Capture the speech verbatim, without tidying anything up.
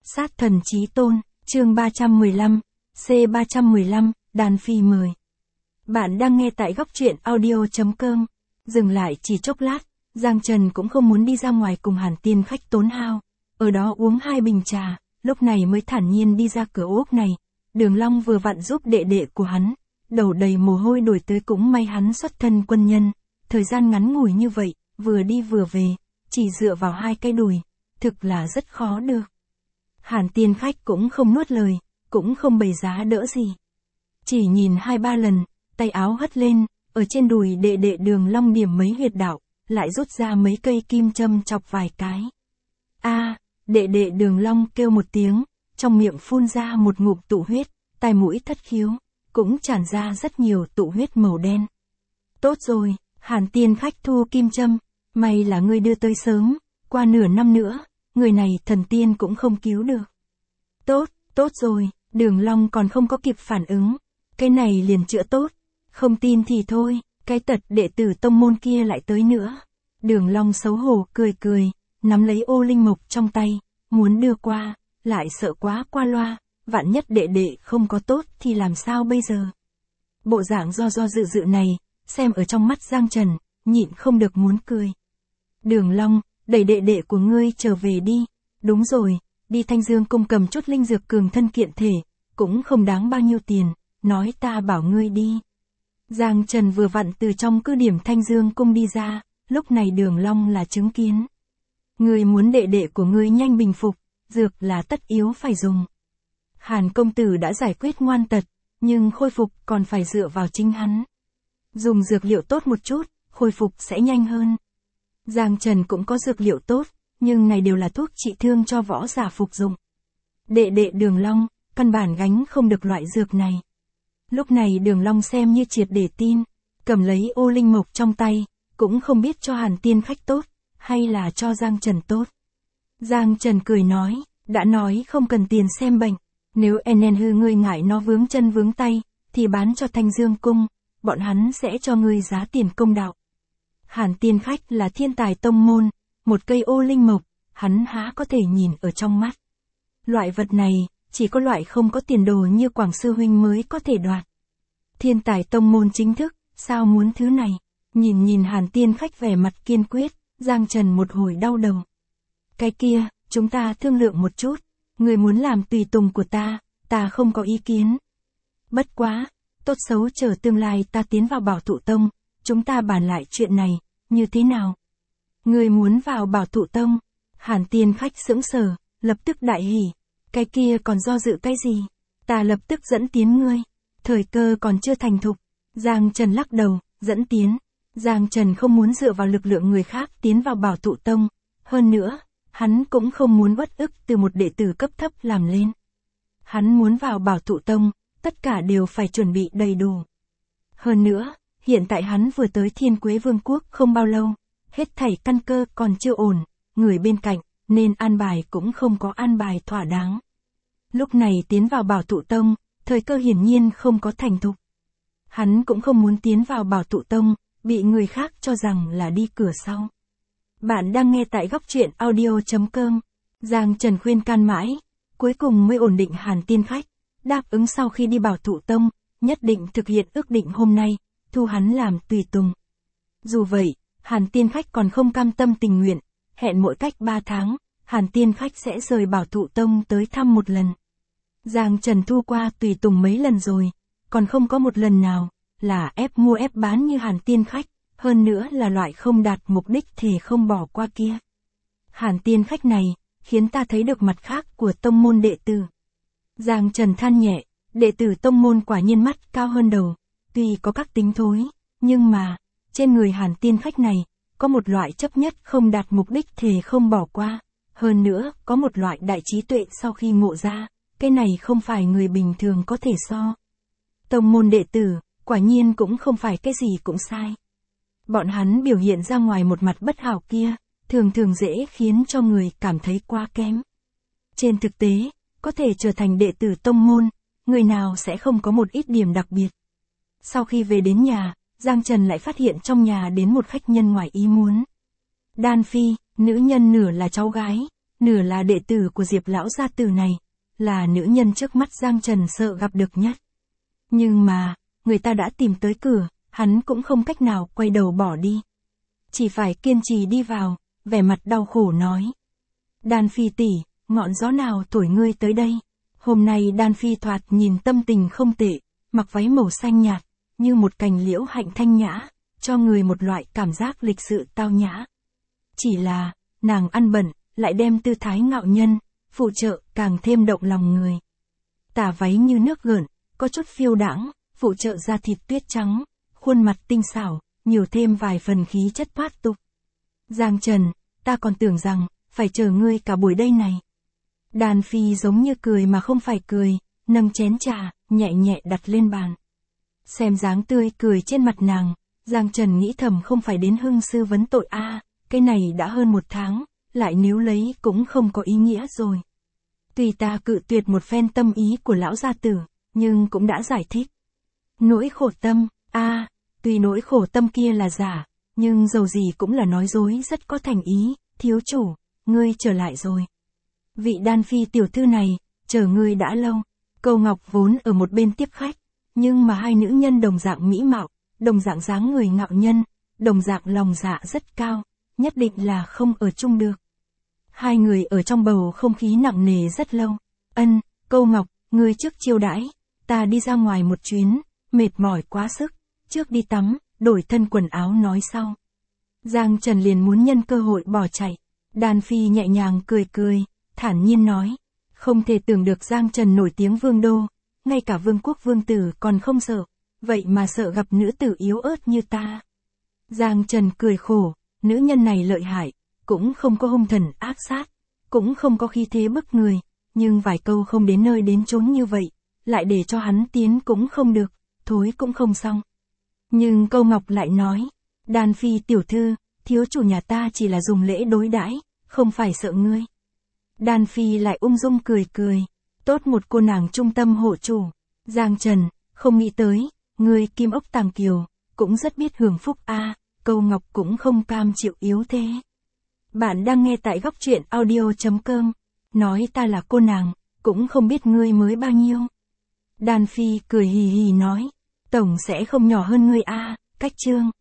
Sát thần chí tôn, chương ba trăm mười lăm, C ba trăm mười lăm, Đan Phi mời. Bạn đang nghe tại góc truyện audio chấm com. Dừng lại chỉ chốc lát, Giang Trần cũng không muốn đi ra ngoài cùng Hàn Tiên khách tốn hao. Ở đó uống hai bình trà, lúc này mới thản nhiên đi ra cửa ốp này. Đường Long vừa vặn giúp đệ đệ của hắn, đầu đầy mồ hôi đổi tới cũng may hắn xuất thân quân nhân. Thời gian ngắn ngủi như vậy, vừa đi vừa về, chỉ dựa vào hai cái đùi, thực là rất khó được. Hàn Tiên khách cũng không nuốt lời, cũng không bày giá đỡ gì. Chỉ nhìn hai ba lần, tay áo hất lên, ở trên đùi đệ đệ Đường Long điểm mấy huyệt đạo, lại rút ra mấy cây kim châm chọc vài cái. A, đệ đệ Đường Long kêu một tiếng, trong miệng phun ra một ngụm tụ huyết, tai mũi thất khiếu, cũng tràn ra rất nhiều tụ huyết màu đen. Tốt rồi, Hàn Tiên khách thu kim châm, may là ngươi đưa tới sớm, qua nửa năm nữa, người này thần tiên cũng không cứu được. Tốt, tốt rồi, Đường Long còn không có kịp phản ứng, cái này liền chữa tốt, không tin thì thôi, cái tật đệ tử tông môn kia lại tới nữa. Đường Long xấu hổ cười cười, nắm lấy ô linh mộc trong tay, muốn đưa qua, lại sợ quá qua loa, vạn nhất đệ đệ không có tốt thì làm sao bây giờ. Bộ dạng do do dự dự này, xem ở trong mắt Giang Trần, nhịn không được muốn cười. Đường Long, đẩy đệ đệ của ngươi trở về đi, đúng rồi, đi Thanh Dương cung cầm chút linh dược cường thân kiện thể, cũng không đáng bao nhiêu tiền, nói ta bảo ngươi đi. Giang Trần vừa vặn từ trong cứ điểm Thanh Dương cung đi ra, lúc này Đường Long là chứng kiến. Ngươi muốn đệ đệ của ngươi nhanh bình phục, dược là tất yếu phải dùng. Hàn công tử đã giải quyết ngoan tật, nhưng khôi phục còn phải dựa vào chính hắn. Dùng dược liệu tốt một chút, khôi phục sẽ nhanh hơn. Giang Trần cũng có dược liệu tốt, nhưng này đều là thuốc trị thương cho võ giả phục dụng. Đệ đệ Đường Long, căn bản gánh không được loại dược này. Lúc này Đường Long xem như triệt để tin, cầm lấy ô linh mộc trong tay, cũng không biết cho Hàn Tiên khách tốt, hay là cho Giang Trần tốt. Giang Trần cười nói, đã nói không cần tiền xem bệnh, nếu enen hư ngươi ngại nó vướng chân vướng tay, thì bán cho Thanh Dương cung, bọn hắn sẽ cho ngươi giá tiền công đạo. Hàn Tiên khách là thiên tài tông môn, một cây ô linh mộc, hắn há có thể nhìn ở trong mắt. Loại vật này, chỉ có loại không có tiền đồ như Quảng sư huynh mới có thể đoạt. Thiên tài tông môn chính thức, sao muốn thứ này? Nhìn nhìn Hàn Tiên khách vẻ mặt kiên quyết, Giang Trần một hồi đau đầu. Cái kia, chúng ta thương lượng một chút, người muốn làm tùy tùng của ta, ta không có ý kiến. Bất quá, tốt xấu chờ tương lai ta tiến vào Bảo Thụ Tông, chúng ta bàn lại chuyện này, như thế nào? Người muốn vào Bảo Thụ Tông? Hàn Tiên khách sững sờ, lập tức đại hỉ. Cái kia còn do dự cái gì? Ta lập tức dẫn tiến ngươi. Thời cơ còn chưa thành thục. Giang Trần lắc đầu, dẫn tiến. Giang Trần không muốn dựa vào lực lượng người khác tiến vào Bảo Thụ Tông. Hơn nữa, hắn cũng không muốn uất ức từ một đệ tử cấp thấp làm lên. Hắn muốn vào Bảo Thụ Tông, tất cả đều phải chuẩn bị đầy đủ. Hơn nữa, hiện tại hắn vừa tới Thiên Quế Vương quốc không bao lâu, hết thảy căn cơ còn chưa ổn, người bên cạnh, nên an bài cũng không có an bài thỏa đáng. Lúc này tiến vào Bảo Thụ Tông, thời cơ hiển nhiên không có thành thục. Hắn cũng không muốn tiến vào Bảo Thụ Tông, bị người khác cho rằng là đi cửa sau. Bạn đang nghe tại góc truyện audio chấm com. Giang Trần khuyên can mãi, cuối cùng mới ổn định Hàn Tiên khách, đáp ứng sau khi đi Bảo Thụ Tông, nhất định thực hiện ước định hôm nay, thu hắn làm tùy tùng. Dù vậy, Hàn Tiên khách còn không cam tâm tình nguyện, hẹn mỗi cách ba tháng, Hàn Tiên khách sẽ rời Bảo Thụ Tông tới thăm một lần. Giang Trần thu qua tùy tùng mấy lần rồi, còn không có một lần nào là ép mua ép bán như Hàn Tiên khách, hơn nữa là loại không đạt mục đích thì không bỏ qua kia. Hàn Tiên khách này, khiến ta thấy được mặt khác của tông môn đệ tử. Giang Trần than nhẹ, đệ tử tông môn quả nhiên mắt cao hơn đầu, tuy có các tính thối, nhưng mà, trên người Hàn Tiên khách này, có một loại chấp nhất không đạt mục đích thì không bỏ qua, hơn nữa, có một loại đại trí tuệ sau khi ngộ ra, cái này không phải người bình thường có thể so. Tông môn đệ tử, quả nhiên cũng không phải cái gì cũng sai. Bọn hắn biểu hiện ra ngoài một mặt bất hảo kia, thường thường dễ khiến cho người cảm thấy quá kém. Trên thực tế, có thể trở thành đệ tử tông môn, người nào sẽ không có một ít điểm đặc biệt. Sau khi về đến nhà, Giang Trần lại phát hiện trong nhà đến một khách nhân ngoài ý muốn. Đan Phi, nữ nhân nửa là cháu gái, nửa là đệ tử của Diệp lão gia tử này, là nữ nhân trước mắt Giang Trần sợ gặp được nhất. Nhưng mà, người ta đã tìm tới cửa, hắn cũng không cách nào quay đầu bỏ đi. Chỉ phải kiên trì đi vào, vẻ mặt đau khổ nói. Đan Phi tỷ, ngọn gió nào thổi ngươi tới đây? Hôm nay Đan Phi thoạt nhìn tâm tình không tệ, mặc váy màu xanh nhạt, như một cành liễu hạnh thanh nhã, cho người một loại cảm giác lịch sự tao nhã. Chỉ là, nàng ăn bận, lại đem tư thái ngạo nhân, phụ trợ càng thêm động lòng người. Tà váy như nước gợn, có chút phiêu đãng, phụ trợ da thịt tuyết trắng, khuôn mặt tinh xảo, nhiều thêm vài phần khí chất thoát tục. Giang Trần, ta còn tưởng rằng, phải chờ ngươi cả buổi đây này. Đan Phi giống như cười mà không phải cười, nâng chén trà, nhẹ nhẹ đặt lên bàn. Xem dáng tươi cười trên mặt nàng, Giang Trần nghĩ thầm không phải đến hưng sư vấn tội a, à, cái này đã hơn một tháng, lại nếu lấy cũng không có ý nghĩa rồi. Tuy ta cự tuyệt một phen tâm ý của lão gia tử, nhưng cũng đã giải thích. Nỗi khổ tâm, a, à, tuy nỗi khổ tâm kia là giả, nhưng dầu gì cũng là nói dối rất có thành ý, thiếu chủ, ngươi trở lại rồi. Vị Đan Phi tiểu thư này, chờ ngươi đã lâu. Câu Ngọc vốn ở một bên tiếp khách, nhưng mà hai nữ nhân đồng dạng mỹ mạo, đồng dạng dáng người ngạo nhân, đồng dạng lòng dạ rất cao, nhất định là không ở chung được. Hai người ở trong bầu không khí nặng nề rất lâu. Ân, Câu Ngọc, ngươi trước chiêu đãi, ta đi ra ngoài một chuyến, mệt mỏi quá sức, trước đi tắm, đổi thân quần áo nói sau. Giang Trần liền muốn nhân cơ hội bỏ chạy. Đan Phi nhẹ nhàng cười cười, thản nhiên nói, không thể tưởng được Giang Trần nổi tiếng vương đô, ngay cả vương quốc vương tử còn không sợ, vậy mà sợ gặp nữ tử yếu ớt như ta. Giang Trần cười khổ, nữ nhân này lợi hại, cũng không có hung thần ác sát, cũng không có khí thế bức người, nhưng vài câu không đến nơi đến chốn như vậy, lại để cho hắn tiến cũng không được, thối cũng không xong. Nhưng Câu Ngọc lại nói, Đan Phi tiểu thư, thiếu chủ nhà ta chỉ là dùng lễ đối đãi, không phải sợ ngươi. Đan Phi lại ung dung cười cười, tốt một cô nàng trung tâm hộ chủ. Giang Trần, không nghĩ tới, ngươi kim ốc tàng kiều, cũng rất biết hưởng phúc a. À, Câu Ngọc cũng không cam chịu yếu thế. Bạn đang nghe tại góc truyện audio chấm com, nói ta là cô nàng, cũng không biết ngươi mới bao nhiêu. Đan Phi cười hì hì nói, tổng sẽ không nhỏ hơn ngươi a, à, cách chương.